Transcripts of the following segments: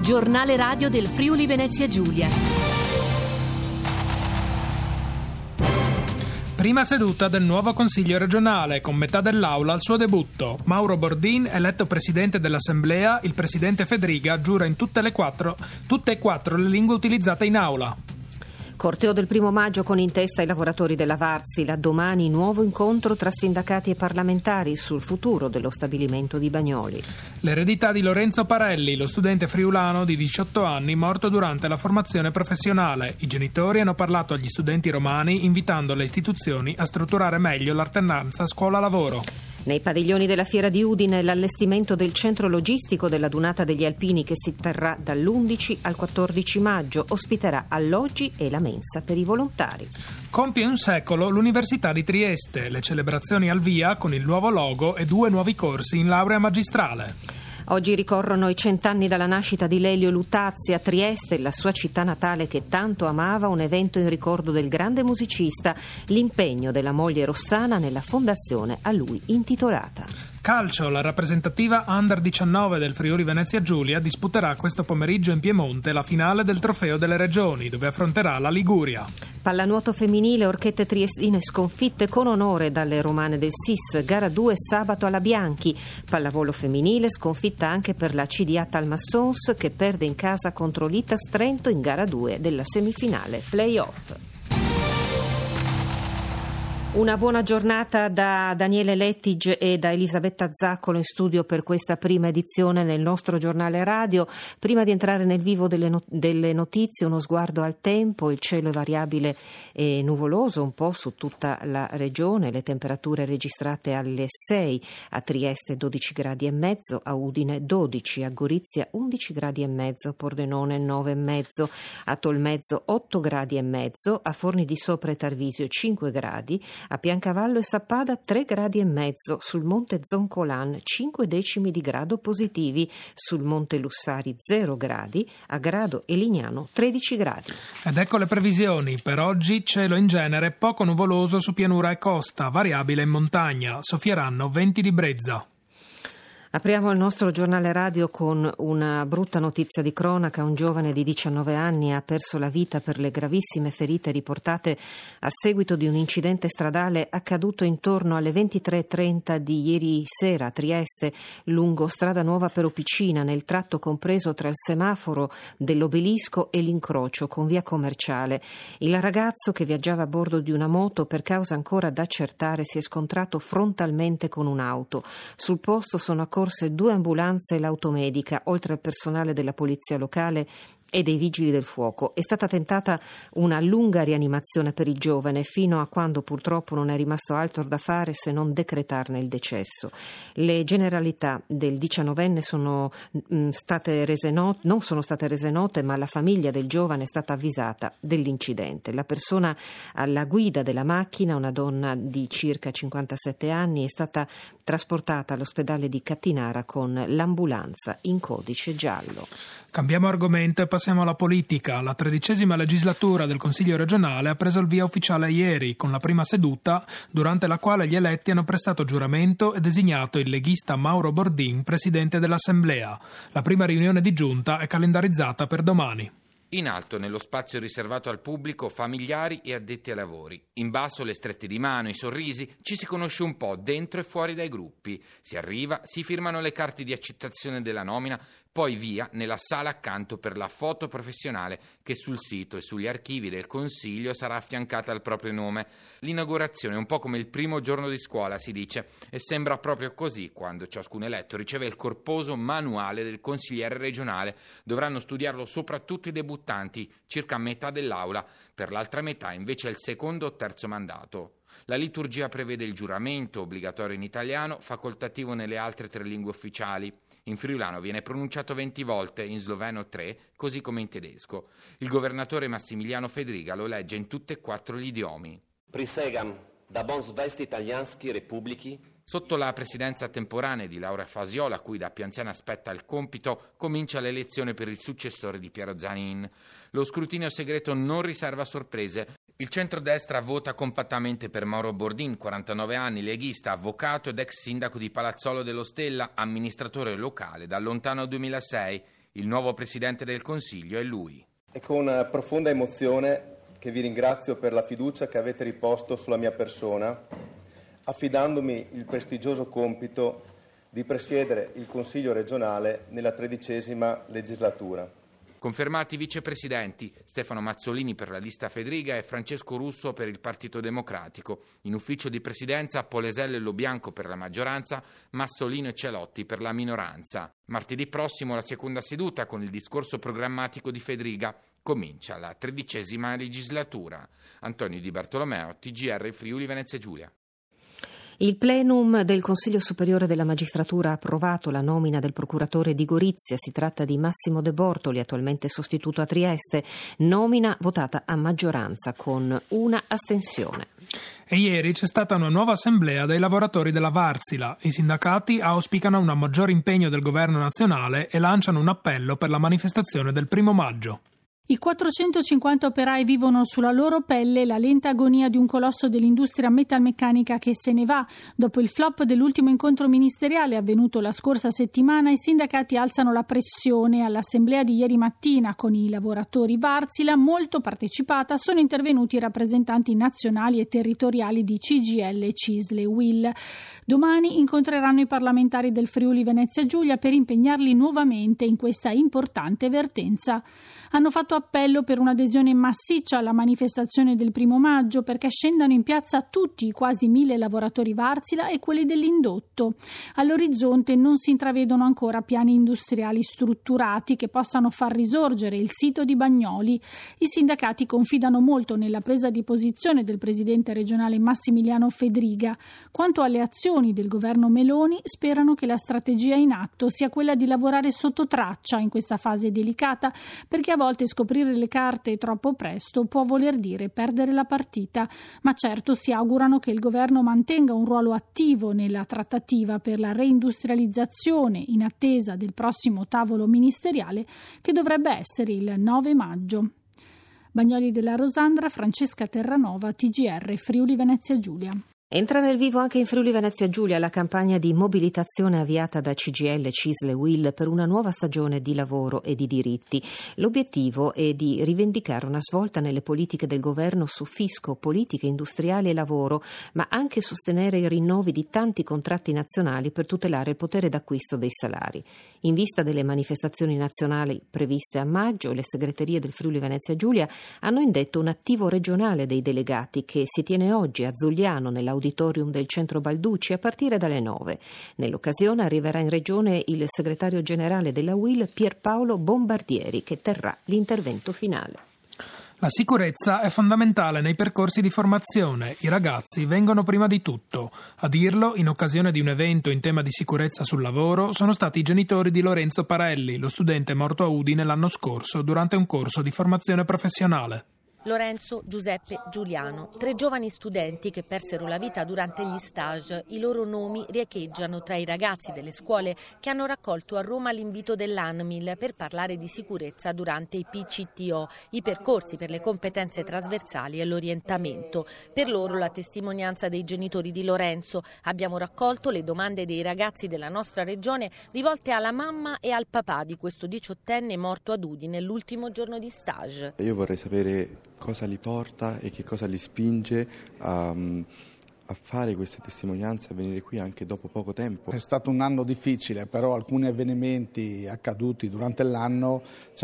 Giornale radio del Friuli Venezia Giulia. Prima seduta del nuovo Consiglio regionale, con metà dell'Aula al suo debutto. Mauro Bordin, eletto Presidente dell'Assemblea, il Presidente Fedriga giura in tutte e quattro le lingue utilizzate in Aula. Corteo del 1 maggio con in testa i lavoratori della Varsila. Domani nuovo incontro tra sindacati e parlamentari sul futuro dello stabilimento di Bagnoli. L'eredità di Lorenzo Parelli, lo studente friulano di 18 anni morto durante la formazione professionale. I genitori hanno parlato agli studenti romani invitando le istituzioni a strutturare meglio l'alternanza scuola-lavoro. Nei padiglioni della Fiera di Udine l'allestimento del centro logistico della Dunata degli Alpini che si terrà dall'11 al 14 maggio. Ospiterà alloggi e la mensa per i volontari. Compie un secolo l'Università di Trieste. Le celebrazioni al via con il nuovo logo e 2 nuovi corsi in laurea magistrale. Oggi ricorrono i 100 anni dalla nascita di Lelio Luttazzi a Trieste, la sua città natale che tanto amava, un evento in ricordo del grande musicista, l'impegno della moglie Rossana nella fondazione a lui intitolata. Calcio, la rappresentativa Under 19 del Friuli Venezia Giulia disputerà questo pomeriggio in Piemonte la finale del Trofeo delle Regioni, dove affronterà la Liguria. Pallanuoto femminile, Orchette Triestine sconfitte con onore dalle romane del SIS, gara 2 sabato alla Bianchi. Pallavolo femminile, sconfitta anche per la CDA Talmassons che perde in casa contro l'Itas Trento in gara 2 della semifinale play-off. Una buona giornata da Daniele Lettig e da Elisabetta Zaccolo in studio per questa prima edizione nel nostro giornale radio. Prima di entrare nel vivo delle notizie, uno sguardo al tempo. Il cielo è variabile e nuvoloso un po' su tutta la regione. Le temperature registrate alle 6, a Trieste 12 gradi e mezzo, a Udine 12, a Gorizia 11 gradi e mezzo, Pordenone 9 e mezzo, a Tolmezzo 8 gradi e mezzo, a Forni di Sopra e Tarvisio 5 gradi, a Piancavallo e Sappada 3 gradi e mezzo, sul monte Zoncolan 5 decimi di grado positivi, sul monte Lussari 0 gradi, a Grado e Lignano 13 gradi. Ed ecco le previsioni. Per oggi cielo in genere poco nuvoloso su pianura e costa, variabile in montagna, soffieranno venti di brezza. Apriamo il nostro giornale radio con una brutta notizia di cronaca. Un giovane di 19 anni ha perso la vita per le gravissime ferite riportate a seguito di un incidente stradale accaduto intorno alle 23:30 di ieri sera a Trieste, lungo Strada Nuova Peropicina, nel tratto compreso tra il semaforo dell'Obelisco e l'incrocio con via Commerciale. Il ragazzo, che viaggiava a bordo di una moto, per causa ancora da accertare, si è scontrato frontalmente con un'auto. Sul posto sono accorse 2 ambulanze e l'automedica, oltre al personale della polizia locale e dei vigili del fuoco. È stata tentata una lunga rianimazione per il giovane, fino a quando purtroppo non è rimasto altro da fare se non decretarne il decesso. Le generalità del 19enne non sono state rese note, ma la famiglia del giovane è stata avvisata dell'incidente. La persona alla guida della macchina, una donna di circa 57 anni, è stata trasportata all'ospedale di Cattinara con l'ambulanza in codice giallo. Cambiamo argomento e passiamo alla politica. La 13ª legislatura del Consiglio regionale ha preso il via ufficiale ieri, con la prima seduta, durante la quale gli eletti hanno prestato giuramento e designato il leghista Mauro Bordin presidente dell'Assemblea. La prima riunione di giunta è calendarizzata per domani. In alto, nello spazio riservato al pubblico, familiari e addetti ai lavori. In basso, le strette di mano, i sorrisi, ci si conosce un po' dentro e fuori dai gruppi. Si arriva, si firmano le carte di accettazione della nomina, poi via nella sala accanto per la foto professionale che sul sito e sugli archivi del Consiglio sarà affiancata al proprio nome. L'inaugurazione è un po' come il primo giorno di scuola, si dice, e sembra proprio così quando ciascun eletto riceve il corposo manuale del consigliere regionale. Dovranno studiarlo soprattutto i debuttanti, circa metà dell'aula, per l'altra metà invece il secondo o terzo mandato. La liturgia prevede il giuramento, obbligatorio in italiano, facoltativo nelle altre 3 lingue ufficiali. In friulano viene pronunciato 20 volte, in sloveno 3, così come in tedesco. Il governatore Massimiliano Fedriga lo legge in tutti e 4 gli idiomi. Prisegam da bon zvesti italianski republiki. Sotto la presidenza temporanea di Laura Fasiola, a cui da più anziana spetta il compito, comincia l'elezione per il successore di Piero Zanin. Lo scrutinio segreto non riserva sorprese. Il centrodestra vota compattamente per Mauro Bordin, 49 anni, leghista, avvocato ed ex sindaco di Palazzolo dello Stella, amministratore locale dal lontano 2006. Il nuovo Presidente del Consiglio è lui. È con profonda emozione che vi ringrazio per la fiducia che avete riposto sulla mia persona, affidandomi il prestigioso compito di presiedere il Consiglio regionale nella 13ª legislatura. Confermati vicepresidenti Stefano Mazzolini per la lista Fedriga e Francesco Russo per il Partito Democratico. In ufficio di presidenza Polesello e Lobianco per la maggioranza, Massolino e Celotti per la minoranza. Martedì prossimo la seconda seduta con il discorso programmatico di Fedriga. Comincia la 13ª legislatura. Antonio Di Bartolomeo, TGR Friuli Venezia Giulia. Il plenum del Consiglio Superiore della Magistratura ha approvato la nomina del procuratore di Gorizia. Si tratta di Massimo De Bortoli, attualmente sostituto a Trieste. Nomina votata a maggioranza con una astensione. E ieri c'è stata una nuova assemblea dei lavoratori della Varsila. I sindacati auspicano un maggior impegno del governo nazionale e lanciano un appello per la manifestazione del 1° maggio. I 450 operai vivono sulla loro pelle la lenta agonia di un colosso dell'industria metalmeccanica che se ne va. Dopo il flop dell'ultimo incontro ministeriale avvenuto la scorsa settimana, i sindacati alzano la pressione. All'assemblea di ieri mattina con i lavoratori Varsila, molto partecipata, sono intervenuti i rappresentanti nazionali e territoriali di CGIL, CISL e UIL. Domani incontreranno i parlamentari del Friuli Venezia Giulia per impegnarli nuovamente in questa importante vertenza. Hanno fatto appello per un'adesione massiccia alla manifestazione del 1° maggio perché scendano in piazza tutti i quasi 1000 lavoratori Varsila e quelli dell'indotto. All'orizzonte non si intravedono ancora piani industriali strutturati che possano far risorgere il sito di Bagnoli. I sindacati confidano molto nella presa di posizione del presidente regionale Massimiliano Fedriga. Quanto alle azioni del governo Meloni, sperano che la strategia in atto sia quella di lavorare sotto traccia in questa fase delicata, perché a volte scoprire le carte troppo presto può voler dire perdere la partita, ma certo si augurano che il governo mantenga un ruolo attivo nella trattativa per la reindustrializzazione in attesa del prossimo tavolo ministeriale che dovrebbe essere il 9 maggio. Bagnoli della Rosandra, Francesca Terranova, TGR Friuli Venezia Giulia. Entra nel vivo anche in Friuli Venezia Giulia la campagna di mobilitazione avviata da CGIL, CISL e UIL per una nuova stagione di lavoro e di diritti. L'obiettivo è di rivendicare una svolta nelle politiche del governo su fisco, politiche industriali e lavoro, ma anche sostenere i rinnovi di tanti contratti nazionali per tutelare il potere d'acquisto dei salari. In vista delle manifestazioni nazionali previste a maggio, le segreterie del Friuli Venezia Giulia hanno indetto un attivo regionale dei delegati che si tiene oggi a Zugliano, nell'auditorium del Centro Balducci, a partire dalle 9. Nell'occasione arriverà in regione il segretario generale della UIL Pierpaolo Bombardieri, che terrà l'intervento finale. La sicurezza è fondamentale nei percorsi di formazione. I ragazzi vengono prima di tutto. A dirlo, in occasione di un evento in tema di sicurezza sul lavoro, sono stati i genitori di Lorenzo Parelli, lo studente morto a Udine l'anno scorso durante un corso di formazione professionale. Lorenzo, Giuseppe, Giuliano, 3 giovani studenti che persero la vita durante gli stage. I loro nomi riecheggiano tra i ragazzi delle scuole che hanno raccolto a Roma l'invito dell'ANMIL per parlare di sicurezza durante i PCTO, i percorsi per le competenze trasversali e l'orientamento. Per loro la testimonianza dei genitori di Lorenzo. Abbiamo raccolto le domande dei ragazzi della nostra regione rivolte alla mamma e al papà di questo 18enne morto ad Udine l'ultimo giorno di stage. Io vorrei sapere cosa li porta e che cosa li spinge a fare queste testimonianze, a venire qui anche dopo poco tempo. È stato un anno difficile, però alcuni avvenimenti accaduti durante l'anno ci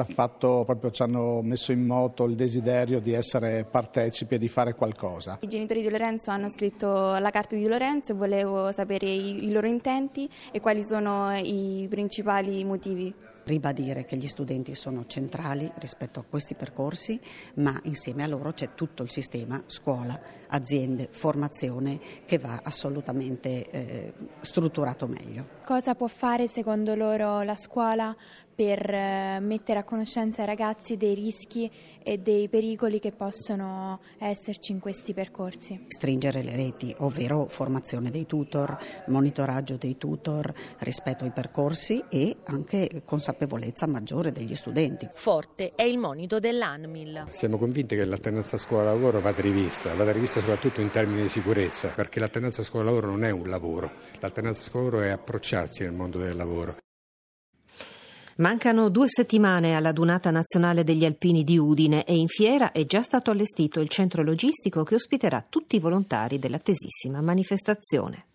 hanno messo in moto il desiderio di essere partecipi e di fare qualcosa. I genitori di Lorenzo hanno scritto la carta di Lorenzo e volevo sapere i loro intenti e quali sono i principali motivi. Ribadire che gli studenti sono centrali rispetto a questi percorsi, ma insieme a loro c'è tutto il sistema, scuola, aziende, formazione, che va assolutamente strutturato meglio. Cosa può fare secondo loro la scuola per mettere a conoscenza i ragazzi dei rischi e dei pericoli che possono esserci in questi percorsi? Stringere le reti, ovvero formazione dei tutor, monitoraggio dei tutor rispetto ai percorsi e anche consapevolezza maggiore degli studenti. Forte è il monito dell'ANMIL. Siamo convinti che l'alternanza scuola-lavoro vada rivista soprattutto in termini di sicurezza, perché l'alternanza scuola-lavoro non è un lavoro, l'alternanza scuola-lavoro è approcciarsi nel mondo del lavoro. Mancano 2 settimane alla Dunata Nazionale degli Alpini di Udine e in fiera è già stato allestito il centro logistico che ospiterà tutti i volontari dell'attesissima manifestazione.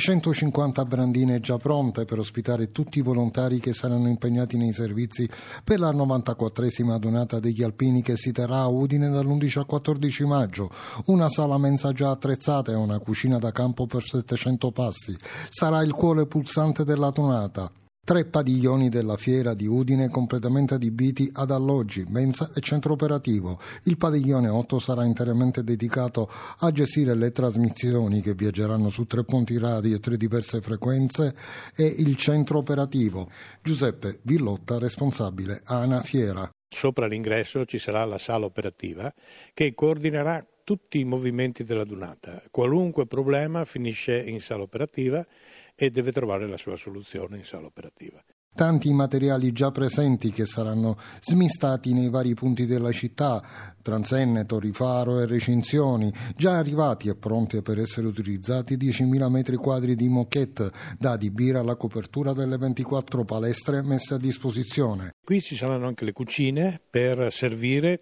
650 brandine già pronte per ospitare tutti i volontari che saranno impegnati nei servizi per la 94esima Dunata degli Alpini che si terrà a Udine dall'11 al 14 maggio. Una sala mensa già attrezzata e una cucina da campo per 700 pasti. Sarà il cuore pulsante della Dunata. 3 padiglioni della fiera di Udine completamente adibiti ad alloggi, mensa e centro operativo. Il padiglione 8 sarà interamente dedicato a gestire le trasmissioni che viaggeranno su 3 ponti radio e 3 diverse frequenze e il centro operativo. Giuseppe Villotta, responsabile ANA Fiera. Sopra l'ingresso ci sarà la sala operativa che coordinerà tutti i movimenti della Dunata. Qualunque problema finisce in sala operativa e deve trovare la sua soluzione in sala operativa. Tanti materiali già presenti che saranno smistati nei vari punti della città, Transenneto, Rifaro e recinzioni, già arrivati e pronti per essere utilizzati 10.000 metri quadri di moquette da adibire alla copertura delle 24 palestre messe a disposizione. Qui ci saranno anche le cucine per servire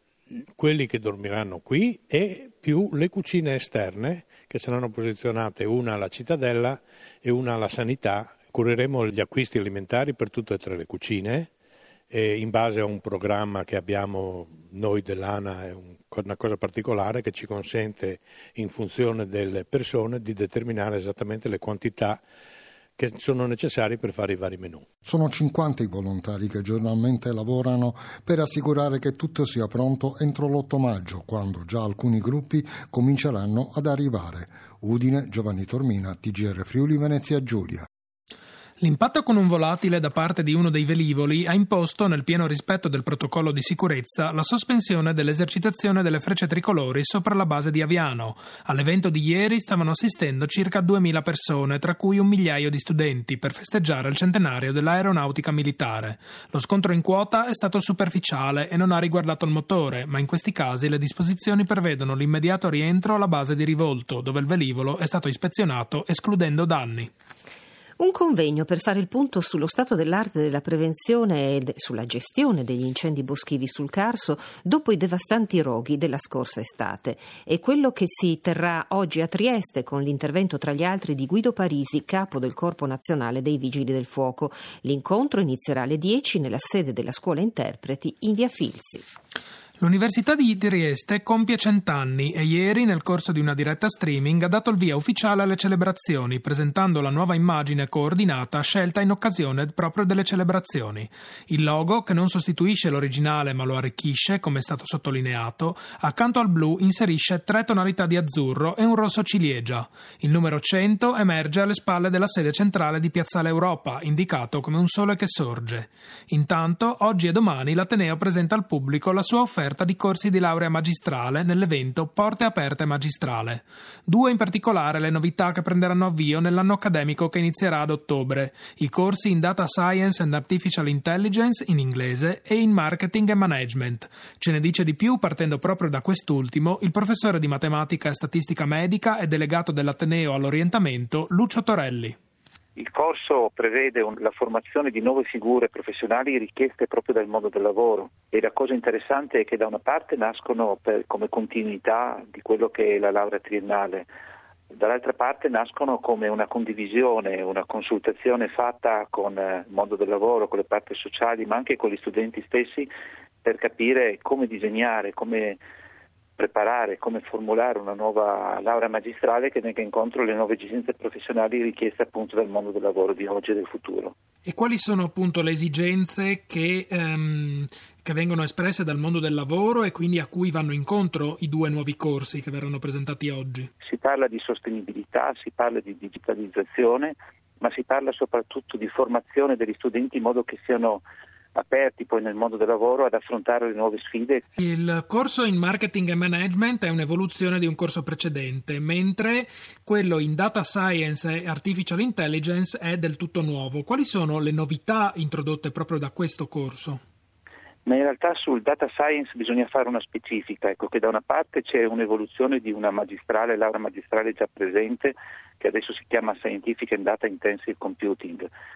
quelli che dormiranno qui e più le cucine esterne che saranno posizionate una alla Cittadella e una alla Sanità. Cureremo gli acquisti alimentari per tutte e 3 le cucine e in base a un programma che abbiamo noi dell'ANA, è una cosa particolare che ci consente in funzione delle persone di determinare esattamente le quantità che sono necessari per fare i vari menù. Sono 50 i volontari che giornalmente lavorano per assicurare che tutto sia pronto entro l'8 maggio, quando già alcuni gruppi cominceranno ad arrivare. Udine, Giovanni Tormina, TGR Friuli Venezia Giulia. L'impatto con un volatile da parte di uno dei velivoli ha imposto, nel pieno rispetto del protocollo di sicurezza, la sospensione dell'esercitazione delle frecce tricolori sopra la base di Aviano. All'evento di ieri stavano assistendo circa 2.000 persone, tra cui 1 migliaio di studenti, per festeggiare il centenario dell'aeronautica militare. Lo scontro in quota è stato superficiale e non ha riguardato il motore, ma in questi casi le disposizioni prevedono l'immediato rientro alla base di Rivolto, dove il velivolo è stato ispezionato escludendo danni. Un convegno per fare il punto sullo stato dell'arte della prevenzione e sulla gestione degli incendi boschivi sul Carso dopo i devastanti roghi della scorsa estate. È quello che si terrà oggi a Trieste con l'intervento tra gli altri di Guido Parisi, capo del Corpo Nazionale dei Vigili del Fuoco. L'incontro inizierà alle 10 nella sede della Scuola Interpreti in via Filzi. L'Università di Trieste compie 100 anni e ieri, nel corso di una diretta streaming, ha dato il via ufficiale alle celebrazioni, presentando la nuova immagine coordinata scelta in occasione proprio delle celebrazioni. Il logo, che non sostituisce l'originale ma lo arricchisce, come è stato sottolineato, accanto al blu inserisce 3 tonalità di azzurro e un rosso ciliegia. Il numero 100 emerge alle spalle della sede centrale di Piazzale Europa, indicato come un sole che sorge. Intanto, oggi e domani l'Ateneo presenta al pubblico la sua offerta di corsi di laurea magistrale nell'evento Porte Aperte Magistrale. 2 in particolare le novità che prenderanno avvio nell'anno accademico che inizierà ad ottobre: i corsi in Data Science and Artificial Intelligence in inglese e in Marketing e Management. Ce ne dice di più, partendo proprio da quest'ultimo, il professore di matematica e statistica medica e delegato dell'Ateneo all'orientamento Lucio Torelli. Il corso prevede la formazione di nuove figure professionali richieste proprio dal mondo del lavoro e la cosa interessante è che da una parte nascono come continuità di quello che è la laurea triennale, dall'altra parte nascono come una condivisione, una consultazione fatta con il mondo del lavoro, con le parti sociali ma anche con gli studenti stessi per capire come disegnare, come preparare, come formulare una nuova laurea magistrale che venga incontro alle nuove esigenze professionali richieste appunto dal mondo del lavoro di oggi e del futuro. E quali sono appunto le esigenze che vengono espresse dal mondo del lavoro e quindi a cui vanno incontro i 2 nuovi corsi che verranno presentati oggi? Si parla di sostenibilità, si parla di digitalizzazione, ma si parla soprattutto di formazione degli studenti in modo che siano aperti poi nel mondo del lavoro ad affrontare le nuove sfide. Il corso in Marketing e Management è un'evoluzione di un corso precedente, mentre quello in Data Science e Artificial Intelligence è del tutto nuovo. Quali sono le novità introdotte proprio da questo corso? Ma in realtà sul Data Science bisogna fare una specifica, che da una parte c'è un'evoluzione di una magistrale, laurea magistrale già presente, che adesso si chiama Scientific and Data Intensive Computing.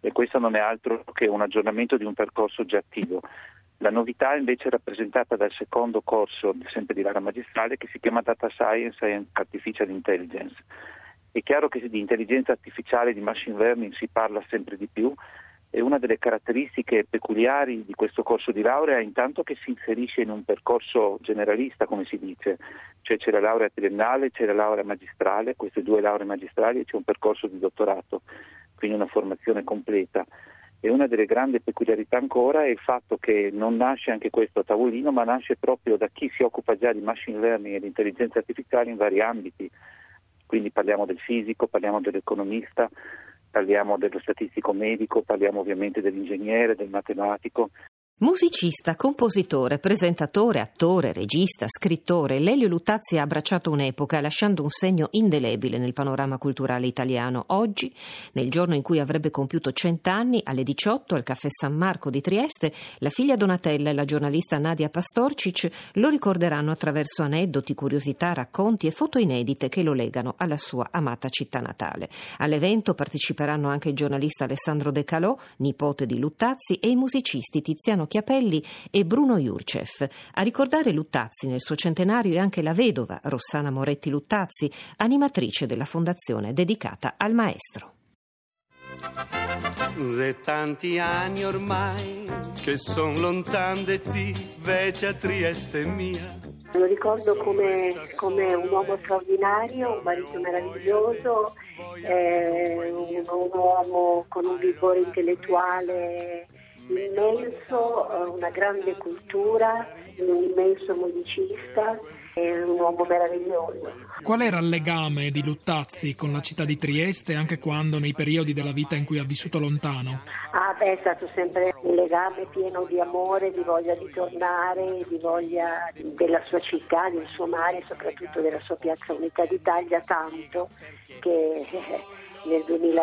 e questo non è altro che un aggiornamento di un percorso già attivo. La novità invece è rappresentata dal secondo corso, sempre di laurea magistrale, che si chiama Data Science and Artificial Intelligence. È chiaro che di intelligenza artificiale e di machine learning si parla sempre di più, e una delle caratteristiche peculiari di questo corso di laurea è intanto che si inserisce in un percorso generalista, come si dice, cioè c'è la laurea triennale, c'è la laurea magistrale, queste 2 lauree magistrali, e c'è un percorso di dottorato, quindi una formazione completa. E una delle grandi peculiarità ancora è il fatto che non nasce anche questo a tavolino, ma nasce proprio da chi si occupa già di machine learning e di intelligenza artificiale in vari ambiti. Quindi parliamo del fisico, parliamo dell'economista, parliamo dello statistico medico, parliamo ovviamente dell'ingegnere, del matematico. Musicista, compositore, presentatore, attore, regista, scrittore, Lelio Luttazzi ha abbracciato un'epoca lasciando un segno indelebile nel panorama culturale italiano. Oggi, nel giorno in cui avrebbe compiuto 100 anni, alle 18 al Caffè San Marco di Trieste, la figlia Donatella e la giornalista Nadia Pastorcic lo ricorderanno attraverso aneddoti, curiosità, racconti e foto inedite che lo legano alla sua amata città natale. All'evento parteciperanno anche il giornalista Alessandro De Calò, nipote di Luttazzi, e i musicisti Tiziano Chiapelli e Bruno Jurcev. A ricordare Luttazzi nel suo centenario è anche la vedova Rossana Moretti Luttazzi, animatrice della fondazione dedicata al maestro. De tanti anni ormai che son lontan de ti, vece a Trieste mia. Lo ricordo come un uomo straordinario, un marito meraviglioso, un uomo con un vigore intellettuale immenso, una grande cultura, un immenso musicista, un uomo meraviglioso. Qual era il legame di Luttazzi con la città di Trieste, anche quando nei periodi della vita in cui ha vissuto lontano? È stato sempre un legame pieno di amore, di voglia di tornare, di voglia della sua città, del suo mare, soprattutto della sua piazza Unità d'Italia, tanto che nel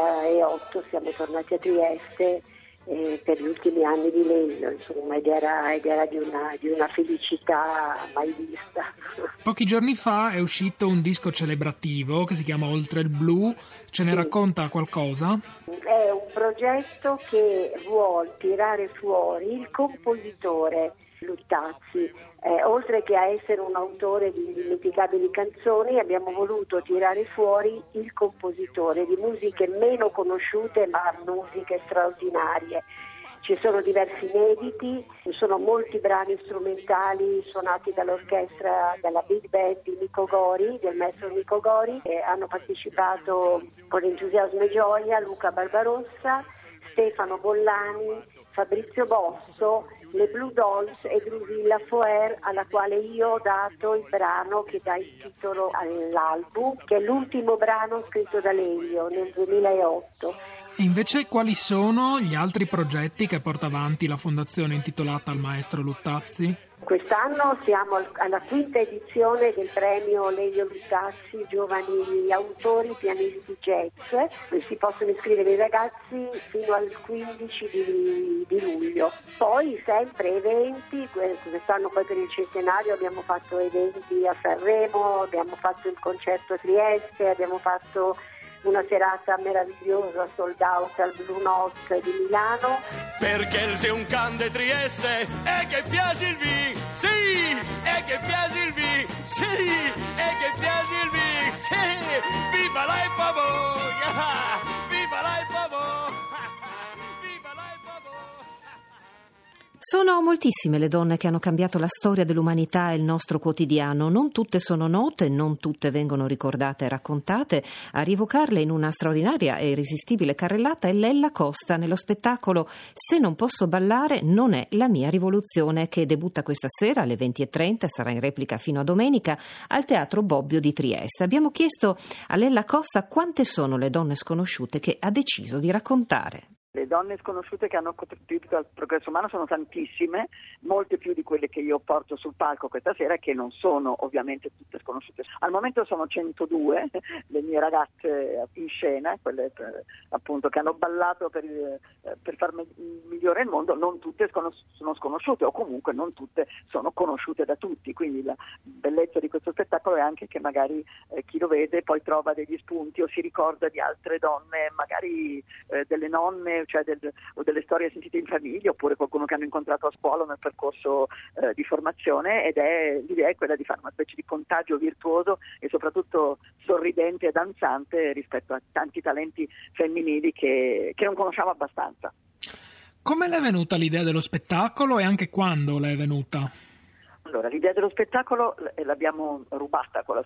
2008 siamo tornati a Trieste per gli ultimi anni di Lelio, insomma, ed era di una felicità mai vista. Pochi giorni fa è uscito un disco celebrativo che si chiama Oltre il Blu, ce ne racconta qualcosa? È un progetto che vuol tirare fuori il compositore Luttazzi. Oltre che a essere un autore di indimenticabili canzoni, abbiamo voluto tirare fuori il compositore di musiche meno conosciute ma musiche straordinarie. Ci sono diversi inediti, ci sono molti brani strumentali suonati dall'orchestra, dalla big band di Nico Gori, del maestro Nico Gori. Hanno partecipato con entusiasmo e gioia Luca Barbarossa, Stefano Bollani, Fabrizio Bosso, le Blue Dolls e Drusilla Foer, alla quale io ho dato il brano che dà il titolo all'album, che è l'ultimo brano scritto da Lelio nel 2008. E invece quali sono gli altri progetti che porta avanti la fondazione intitolata al maestro Luttazzi? Quest'anno siamo alla 5ª edizione del premio Lelio Luttazzi Giovani Autori Pianisti Jazz. Si possono iscrivere i ragazzi fino al 15 di luglio. Poi sempre eventi, quest'anno poi per il centenario abbiamo fatto eventi a Sanremo, abbiamo fatto il concerto a Trieste, abbiamo fatto una serata meravigliosa sold out al Blue Note di Milano. Perché sei un can de Trieste e che piace il vin, sì, e che piace il vin, sì, e che piace il vin, sì, viva la Pavoglia, viva la Pavoglia. Sono moltissime le donne che hanno cambiato la storia dell'umanità e il nostro quotidiano. Non tutte sono note, non tutte vengono ricordate e raccontate. A rievocarle in una straordinaria e irresistibile carrellata è Lella Costa nello spettacolo Se non posso ballare non è la mia rivoluzione, che debutta questa sera alle 20:30 e sarà in replica fino a domenica al Teatro Bobbio di Trieste. Abbiamo chiesto a Lella Costa quante sono le donne sconosciute che ha deciso di raccontare. Le donne sconosciute che hanno contribuito al progresso umano sono tantissime, molte più di quelle che io porto sul palco questa sera, che non sono ovviamente tutte sconosciute. Al momento sono 102 le mie ragazze in scena, quelle appunto che hanno ballato per far migliore il mondo. Non tutte sono sconosciute, o comunque non tutte sono conosciute da tutti, quindi la bellezza di questo spettacolo è anche che magari chi lo vede poi trova degli spunti o si ricorda di altre donne, magari delle nonne cioè o delle storie sentite in famiglia, oppure qualcuno che hanno incontrato a scuola nel percorso di formazione, ed l'idea è quella di fare una specie di contagio virtuoso e soprattutto sorridente e danzante rispetto a tanti talenti femminili che non conosciamo abbastanza. Come le è venuta l'idea dello spettacolo e anche quando le è venuta? Allora, l'idea dello spettacolo l'abbiamo rubata con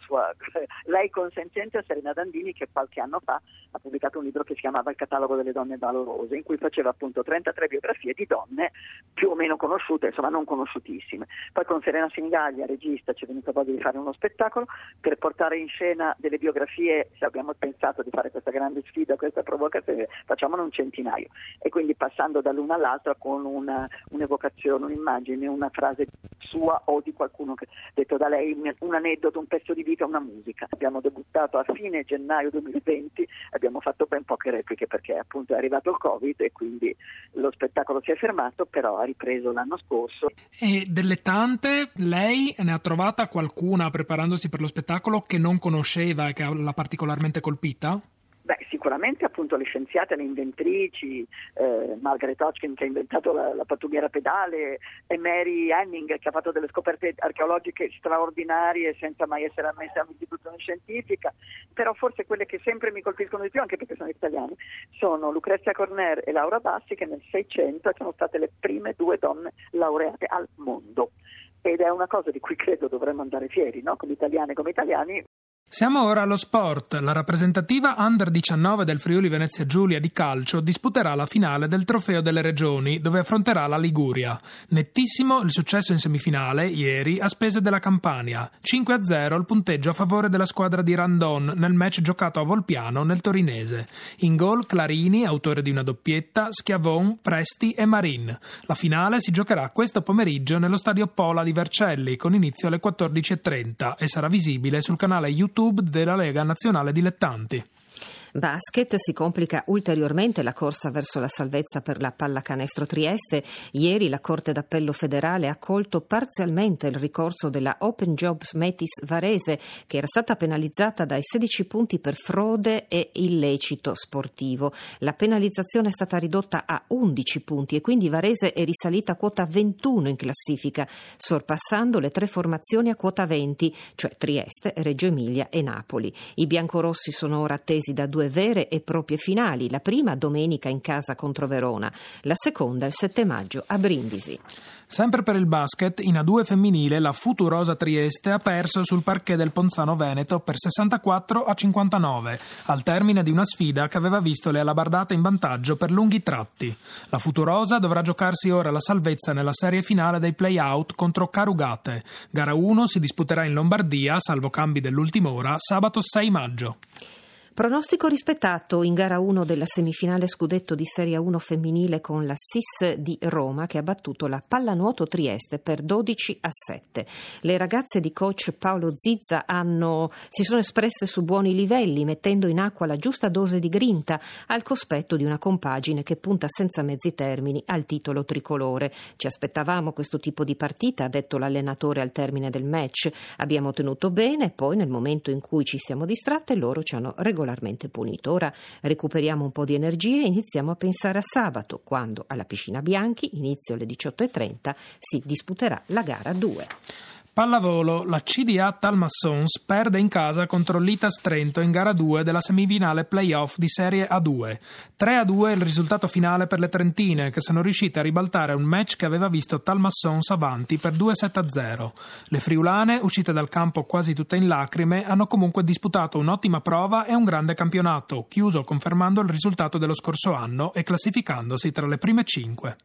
lei consenziente a Serena Dandini, che qualche anno fa ha pubblicato un libro che si chiamava Il catalogo delle donne valorose, in cui faceva appunto 33 biografie di donne più o meno conosciute, insomma non conosciutissime. Poi con Serena Singaglia, regista, ci è venuta voglia di fare uno spettacolo per portare in scena delle biografie. Abbiamo pensato di fare questa grande sfida, questa provocazione, facciamone un centinaio, e quindi passando dall'una all'altra con un'evocazione, un'immagine, una frase sua o di qualcuno che, detto da lei, un aneddoto, un pezzo di vita, una musica. Abbiamo debuttato a fine gennaio 2020, abbiamo fatto ben poche repliche perché appunto è arrivato il Covid e quindi lo spettacolo si è fermato, però ha ripreso l'anno scorso. E delle tante, lei ne ha trovata qualcuna preparandosi per lo spettacolo che non conosceva e che l'ha particolarmente colpita? Beh, sicuramente appunto le scienziate, le inventrici, Margaret Hodgkin che ha inventato la pattumiera pedale, e Mary Henning che ha fatto delle scoperte archeologiche straordinarie senza mai essere ammessa a un'istituzione scientifica. Però forse quelle che sempre mi colpiscono di più, anche perché sono italiane, sono Lucrezia Corner e Laura Bassi, che nel 600 sono state le prime 2 donne laureate al mondo. Ed è una cosa di cui credo dovremmo andare fieri, no? Come italiane, come italiani. Siamo ora allo sport. La rappresentativa Under 19 del Friuli Venezia Giulia di calcio disputerà la finale del Trofeo delle Regioni, dove affronterà la Liguria. Nettissimo il successo in semifinale, ieri, a spese della Campania. 5-0 il punteggio a favore della squadra di Randon nel match giocato a Volpiano nel torinese. In gol Clarini, autore di una doppietta, Schiavon, Presti e Marin. La finale si giocherà questo pomeriggio nello stadio Pola di Vercelli, con inizio alle 14.30, e sarà visibile sul canale YouTube della Lega Nazionale Dilettanti. Basket, si complica ulteriormente la corsa verso la salvezza per la Pallacanestro Trieste. Ieri la Corte d'Appello federale ha accolto parzialmente il ricorso della Open Jobs Metis Varese, che era stata penalizzata dai 16 punti per frode e illecito sportivo. La penalizzazione è stata ridotta a 11 punti e quindi Varese è risalita a quota 21 in classifica, sorpassando le 3 formazioni a quota 20, cioè Trieste, Reggio Emilia e Napoli. I biancorossi sono ora attesi da 2 vere e proprie finali, la prima domenica in casa contro Verona, la seconda il 7 maggio a Brindisi. Sempre per il basket, in A2 femminile la Futurosa Trieste ha perso sul parquet del Ponzano Veneto per 64-59, al termine di una sfida che aveva visto le alabardate in vantaggio per lunghi tratti. La Futurosa dovrà giocarsi ora la salvezza nella serie finale dei play-out contro Carugate. Gara 1 si disputerà in Lombardia, salvo cambi dell'ultima ora, sabato 6 maggio. Pronostico rispettato in gara 1 della semifinale scudetto di Serie 1 femminile con la SIS di Roma, che ha battuto la Pallanuoto Trieste per 12-7. Le ragazze di coach Paolo Zizza si sono espresse su buoni livelli, mettendo in acqua la giusta dose di grinta al cospetto di una compagine che punta senza mezzi termini al titolo tricolore. Ci aspettavamo questo tipo di partita, ha detto l'allenatore al termine del match. Abbiamo tenuto bene, poi nel momento in cui ci siamo distratte loro ci hanno regolarmente punito. Ora recuperiamo un po' di energie e iniziamo a pensare a sabato, quando alla Piscina Bianchi, inizio alle 18.30, si disputerà la gara 2. Pallavolo, la CDA Talmassons perde in casa contro l'Itas Trento in gara 2 della semifinale play-off di Serie A2. 3-2 il risultato finale per le trentine, che sono riuscite a ribaltare un match che aveva visto Talmassons avanti per 2-7-0. Le friulane, uscite dal campo quasi tutte in lacrime, hanno comunque disputato un'ottima prova e un grande campionato, chiuso confermando il risultato dello scorso anno e classificandosi tra le prime 5.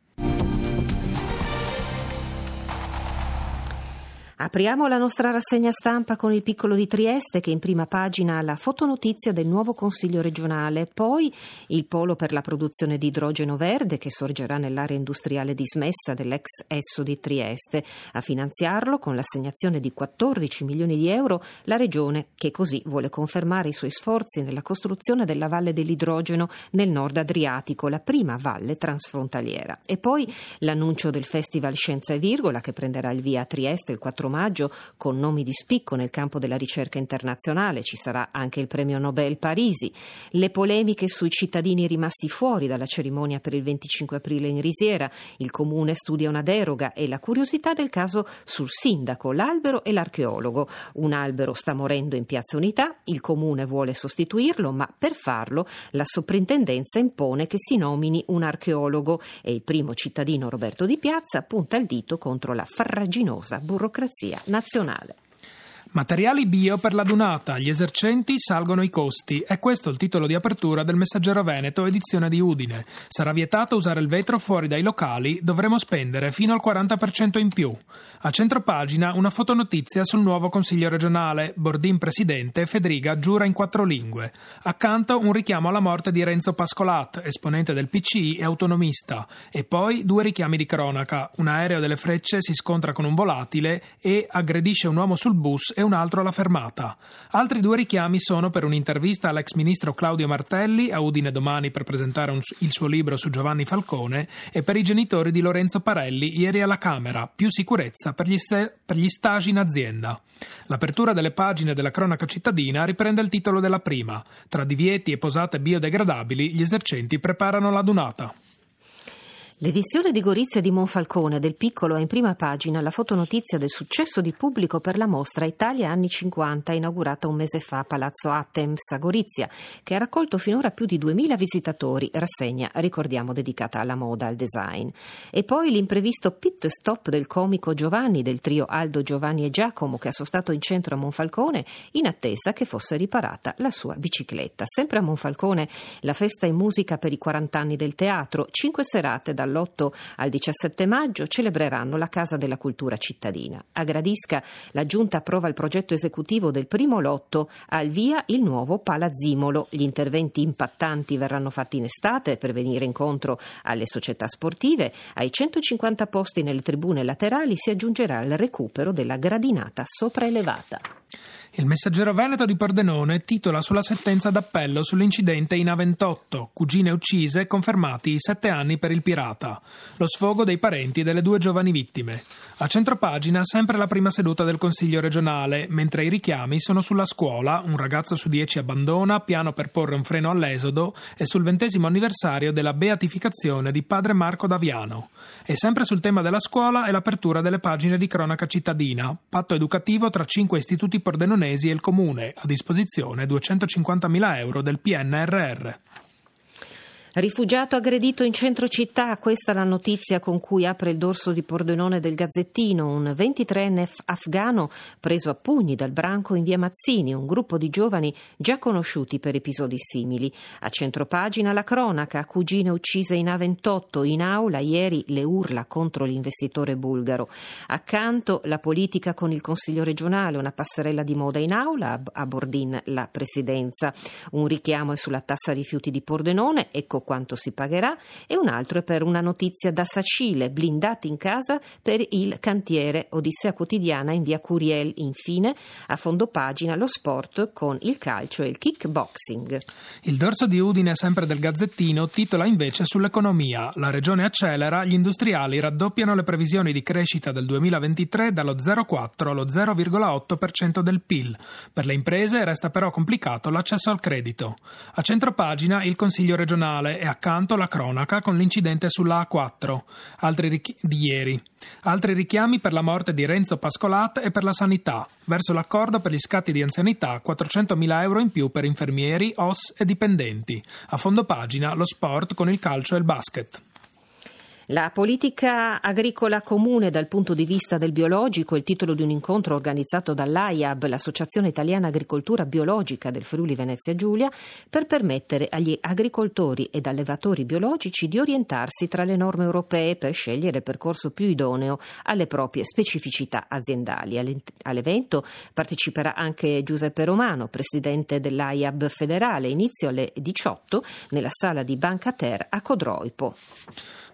Apriamo la nostra rassegna stampa con il Piccolo di Trieste, che in prima pagina ha la fotonotizia del nuovo Consiglio regionale, poi il polo per la produzione di idrogeno verde che sorgerà nell'area industriale dismessa dell'ex Esso di Trieste. A finanziarlo, con l'assegnazione di 14 milioni di euro, la regione, che così vuole confermare i suoi sforzi nella costruzione della Valle dell'Idrogeno nel nord Adriatico, la prima valle transfrontaliera. E poi l'annuncio del Festival Scienza e Virgola, che prenderà il via a Trieste il 4 4 maggio con nomi di spicco nel campo della ricerca internazionale. Ci sarà anche il premio Nobel Parisi. Le polemiche sui cittadini rimasti fuori dalla cerimonia per il 25 aprile in Risiera. Il comune studia una deroga e la curiosità del caso sul sindaco, l'albero e l'archeologo. Un albero sta morendo in Piazza Unità, il comune vuole sostituirlo, ma per farlo la soprintendenza impone che si nomini un archeologo e il primo cittadino Roberto Di Piazza punta il dito contro la farraginosa burocrazia nazionale. Materiali bio per la dunata, gli esercenti salgono i costi. È questo il titolo di apertura del Messaggero Veneto, edizione di Udine. Sarà vietato usare il vetro fuori dai locali, dovremo spendere fino al 40% in più. A centropagina una fotonotizia sul nuovo Consiglio regionale. Bordin presidente, Fedriga giura in 4 lingue. Accanto un richiamo alla morte di Renzo Pascolat, esponente del PCI e autonomista. E poi 2 richiami di cronaca. Un aereo delle Frecce si scontra con un volatile e aggredisce un uomo sul bus e un altro alla fermata. Altri 2 richiami sono per un'intervista all'ex ministro Claudio Martelli a Udine Domani per presentare il suo libro su Giovanni Falcone e per i genitori di Lorenzo Parelli ieri alla Camera, più sicurezza per gli stage in azienda. L'apertura delle pagine della cronaca cittadina riprende il titolo della prima. Tra divieti e posate biodegradabili gli esercenti preparano la dunata. L'edizione di Gorizia di Monfalcone del Piccolo ha in prima pagina la fotonotizia del successo di pubblico per la mostra Italia anni 50 inaugurata un mese fa a Palazzo Attems a Gorizia, che ha raccolto finora più di 2000 visitatori, rassegna, ricordiamo, dedicata alla moda, al design. E poi l'imprevisto pit stop del comico Giovanni del trio Aldo, Giovanni e Giacomo, che ha sostato in centro a Monfalcone in attesa che fosse riparata la sua bicicletta. Sempre a Monfalcone la festa in musica per i 40 anni del teatro, 5 serate dall'8 al 17 maggio celebreranno la Casa della Cultura cittadina. A Gradisca la Giunta approva il progetto esecutivo del primo lotto, al via il nuovo Palazzimolo. Gli interventi impattanti verranno fatti in estate per venire incontro alle società sportive. Ai 150 posti nelle tribune laterali si aggiungerà il recupero della gradinata sopraelevata. Il Messaggero Veneto di Pordenone titola sulla sentenza d'appello sull'incidente in A28, cugine uccise, confermati i 7 anni per il pirata. Lo sfogo dei parenti delle 2 giovani vittime. A centropagina sempre la prima seduta del Consiglio regionale, mentre i richiami sono sulla scuola, un ragazzo su 10 abbandona, piano per porre un freno all'esodo, e sul 20° anniversario della beatificazione di padre Marco Daviano. E sempre sul tema della scuola è l'apertura delle pagine di cronaca cittadina, patto educativo tra 5 istituti pordenonesi e il comune, a disposizione 250.000 euro del PNRR. Rifugiato aggredito in centro città, questa è la notizia con cui apre il dorso di Pordenone del Gazzettino. Un 23enne afghano preso a pugni dal branco in via Mazzini, un gruppo di giovani già conosciuti per episodi simili. A centropagina la cronaca, cugine uccise in A28, in aula ieri le urla contro l'investitore bulgaro. Accanto la politica con il Consiglio regionale, una passerella di moda in aula, a Bordin la presidenza. Un richiamo è sulla tassa rifiuti di Pordenone, ecco quanto si pagherà, e un altro è per una notizia da Sacile, blindati in casa per il cantiere, Odissea quotidiana in via Curiel. Infine a fondo pagina lo sport con il calcio e il kickboxing. Il dorso di Udine, sempre del Gazzettino, titola invece sull'economia. La regione accelera, gli industriali raddoppiano le previsioni di crescita del 2023 dallo 0,4 allo 0,8% del PIL. Per le imprese resta però complicato l'accesso al credito. A centropagina il Consiglio regionale e accanto la cronaca con l'incidente sulla A4 di ieri. Altri richiami per la morte di Renzo Pascolat e per la sanità. Verso l'accordo per gli scatti di anzianità, 400.000 euro in più per infermieri, OS e dipendenti. A fondo pagina lo sport con il calcio e il basket. La politica agricola comune dal punto di vista del biologico, il titolo di un incontro organizzato dall'AIAB, l'Associazione Italiana Agricoltura Biologica del Friuli Venezia Giulia, per permettere agli agricoltori ed allevatori biologici di orientarsi tra le norme europee per scegliere il percorso più idoneo alle proprie specificità aziendali. All'evento parteciperà anche Giuseppe Romano, presidente dell'AIAB federale, inizio alle 18 nella sala di Banca Ter a Codroipo.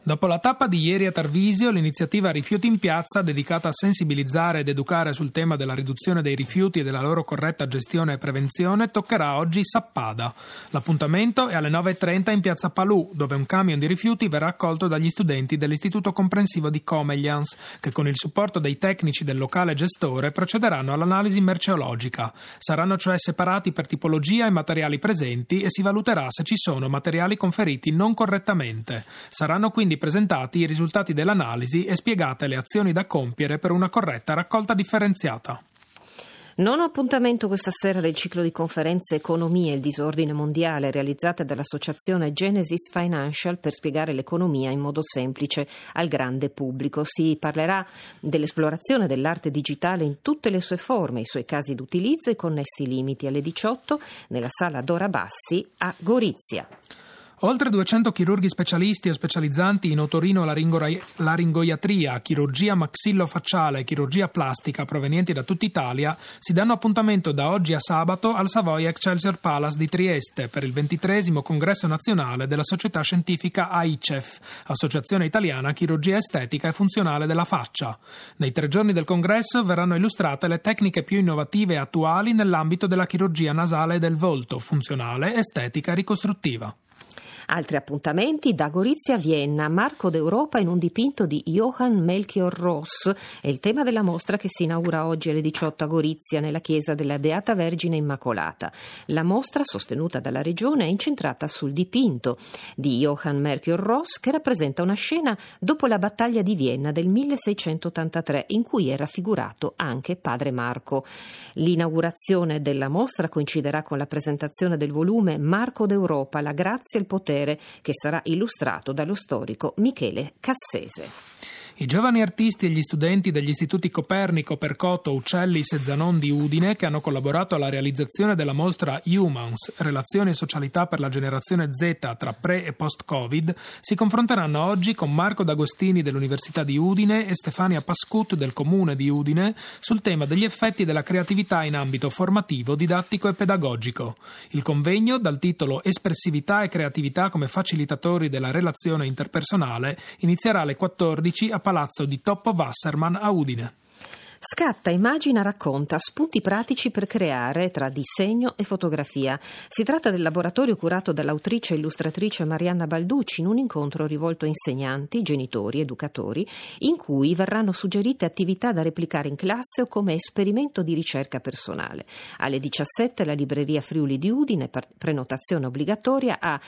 Dopo la tappa di ieri a Tarvisio, l'iniziativa Rifiuti in Piazza, dedicata a sensibilizzare ed educare sul tema della riduzione dei rifiuti e della loro corretta gestione e prevenzione, toccherà oggi Sappada. L'appuntamento è alle 9:30 in piazza Palù, dove un camion di rifiuti verrà accolto dagli studenti dell'Istituto Comprensivo di Comeglians, che con il supporto dei tecnici del locale gestore procederanno all'analisi merceologica. Saranno cioè separati per tipologia e materiali presenti e si valuterà se ci sono materiali conferiti non correttamente. Saranno quindi presentati i risultati dell'analisi e spiegate le azioni da compiere per una corretta raccolta differenziata. Nono appuntamento questa sera del ciclo di conferenze Economia e il disordine mondiale realizzate dall'associazione Genesis Financial per spiegare l'economia in modo semplice al grande pubblico. Si parlerà dell'esplorazione dell'arte digitale in tutte le sue forme, i suoi casi d'utilizzo e i connessi limiti, alle 18 nella sala Dora Bassi a Gorizia. Oltre 200 chirurghi specialisti o specializzanti in otorino-laringoiatria, chirurgia maxillofacciale e chirurgia plastica provenienti da tutta Italia si danno appuntamento da oggi a sabato al Savoy Excelsior Palace di Trieste per il 23° congresso nazionale della società scientifica AICEF, Associazione Italiana Chirurgia Estetica e Funzionale della Faccia. Nei 3 giorni del congresso verranno illustrate le tecniche più innovative e attuali nell'ambito della chirurgia nasale e del volto, funzionale, estetica e ricostruttiva. Altri appuntamenti da Gorizia a Vienna, Marco d'Europa in un dipinto di Johann Melchior Ross, è il tema della mostra che si inaugura oggi alle 18 a Gorizia nella chiesa della Beata Vergine Immacolata. La mostra, sostenuta dalla regione, è incentrata sul dipinto di Johann Melchior Ross che rappresenta una scena dopo la battaglia di Vienna del 1683 in cui è raffigurato anche padre Marco. L'inaugurazione della mostra coinciderà con la presentazione del volume Marco d'Europa, la grazia e il potere, che sarà illustrato dallo storico Michele Cassese. I giovani artisti e gli studenti degli istituti Copernico, Percoto, Uccellis e Zanon di Udine, che hanno collaborato alla realizzazione della mostra Humans, relazioni e socialità per la generazione Z tra pre- e post-Covid, si confronteranno oggi con Marco D'Agostini dell'Università di Udine e Stefania Pascut del Comune di Udine sul tema degli effetti della creatività in ambito formativo, didattico e pedagogico. Il convegno, dal titolo Espressività e creatività come facilitatori della relazione interpersonale, inizierà alle 14 a Palazzo di Toppo Wasserman a Udine. Scatta, immagina, racconta, spunti pratici per creare tra disegno e fotografia. Si tratta del laboratorio curato dall'autrice e illustratrice Marianna Balducci in un incontro rivolto a insegnanti, genitori, educatori, in cui verranno suggerite attività da replicare in classe o come esperimento di ricerca personale. Alle 17 la libreria Friuli di Udine, prenotazione obbligatoria a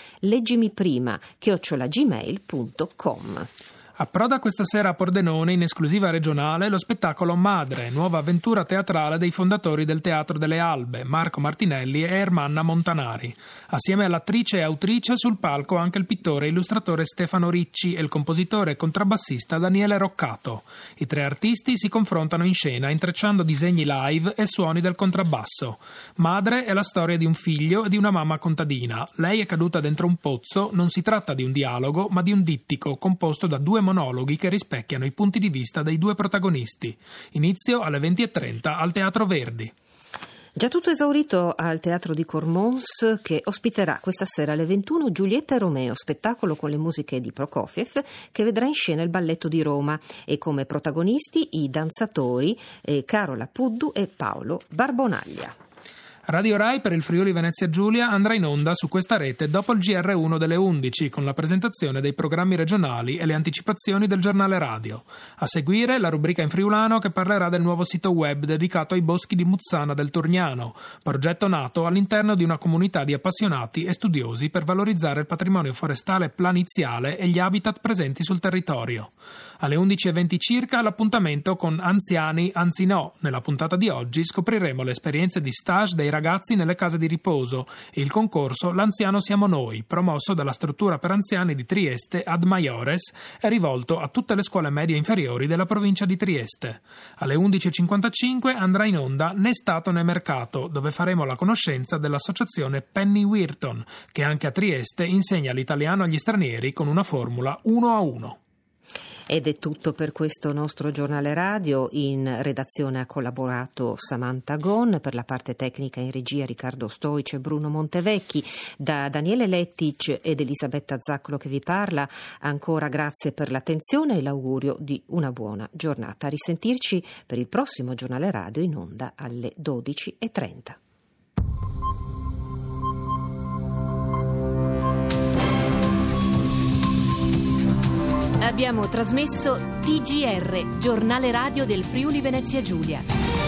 leggimiprima@gmail.com. Approda questa sera a Pordenone, in esclusiva regionale, lo spettacolo Madre, nuova avventura teatrale dei fondatori del Teatro delle Albe, Marco Martinelli e Ermanna Montanari. Assieme all'attrice e autrice sul palco anche il pittore e illustratore Stefano Ricci e il compositore e contrabbassista Daniele Roccato. I 3 artisti si confrontano in scena intrecciando disegni live e suoni del contrabbasso. Madre è la storia di un figlio e di una mamma contadina. Lei è caduta dentro un pozzo, non si tratta di un dialogo, ma di un dittico composto da 2 monologhi che rispecchiano i punti di vista dei 2 protagonisti. Inizio alle 20:30 al Teatro Verdi. Già tutto esaurito al Teatro di Cormons, che ospiterà questa sera alle 21 Giulietta e Romeo, spettacolo con le musiche di Prokofiev, che vedrà in scena il Balletto di Roma e come protagonisti i danzatori Carola Puddu e Paolo Barbonaglia. Radio Rai per il Friuli Venezia Giulia andrà in onda su questa rete dopo il GR1 delle 11 con la presentazione dei programmi regionali e le anticipazioni del giornale radio. A seguire la rubrica in friulano che parlerà del nuovo sito web dedicato ai boschi di Muzzana del Turgnano, progetto nato all'interno di una comunità di appassionati e studiosi per valorizzare il patrimonio forestale planiziale e gli habitat presenti sul territorio. Alle 11:20 circa l'appuntamento con Anziani, anzi no. Nella puntata di oggi scopriremo le esperienze di stage dei ragazzi nelle case di riposo e il concorso L'Anziano Siamo Noi, promosso dalla struttura per anziani di Trieste Ad Maiores, è rivolto a tutte le scuole medie inferiori della provincia di Trieste. Alle 11:55 andrà in onda Né Stato né Mercato, dove faremo la conoscenza dell'associazione Penny Wirton, che anche a Trieste insegna l'italiano agli stranieri con una formula 1-1. Ed è tutto per questo nostro giornale radio. In redazione ha collaborato Samantha Gon, per la parte tecnica in regia Riccardo Stoic e Bruno Montevecchi. Da Daniele Lettic ed Elisabetta Zaccolo che vi parla, ancora grazie per l'attenzione e l'augurio di una buona giornata. A risentirci per il prossimo giornale radio in onda alle 12:30. Abbiamo trasmesso TGR, giornale radio del Friuli Venezia Giulia.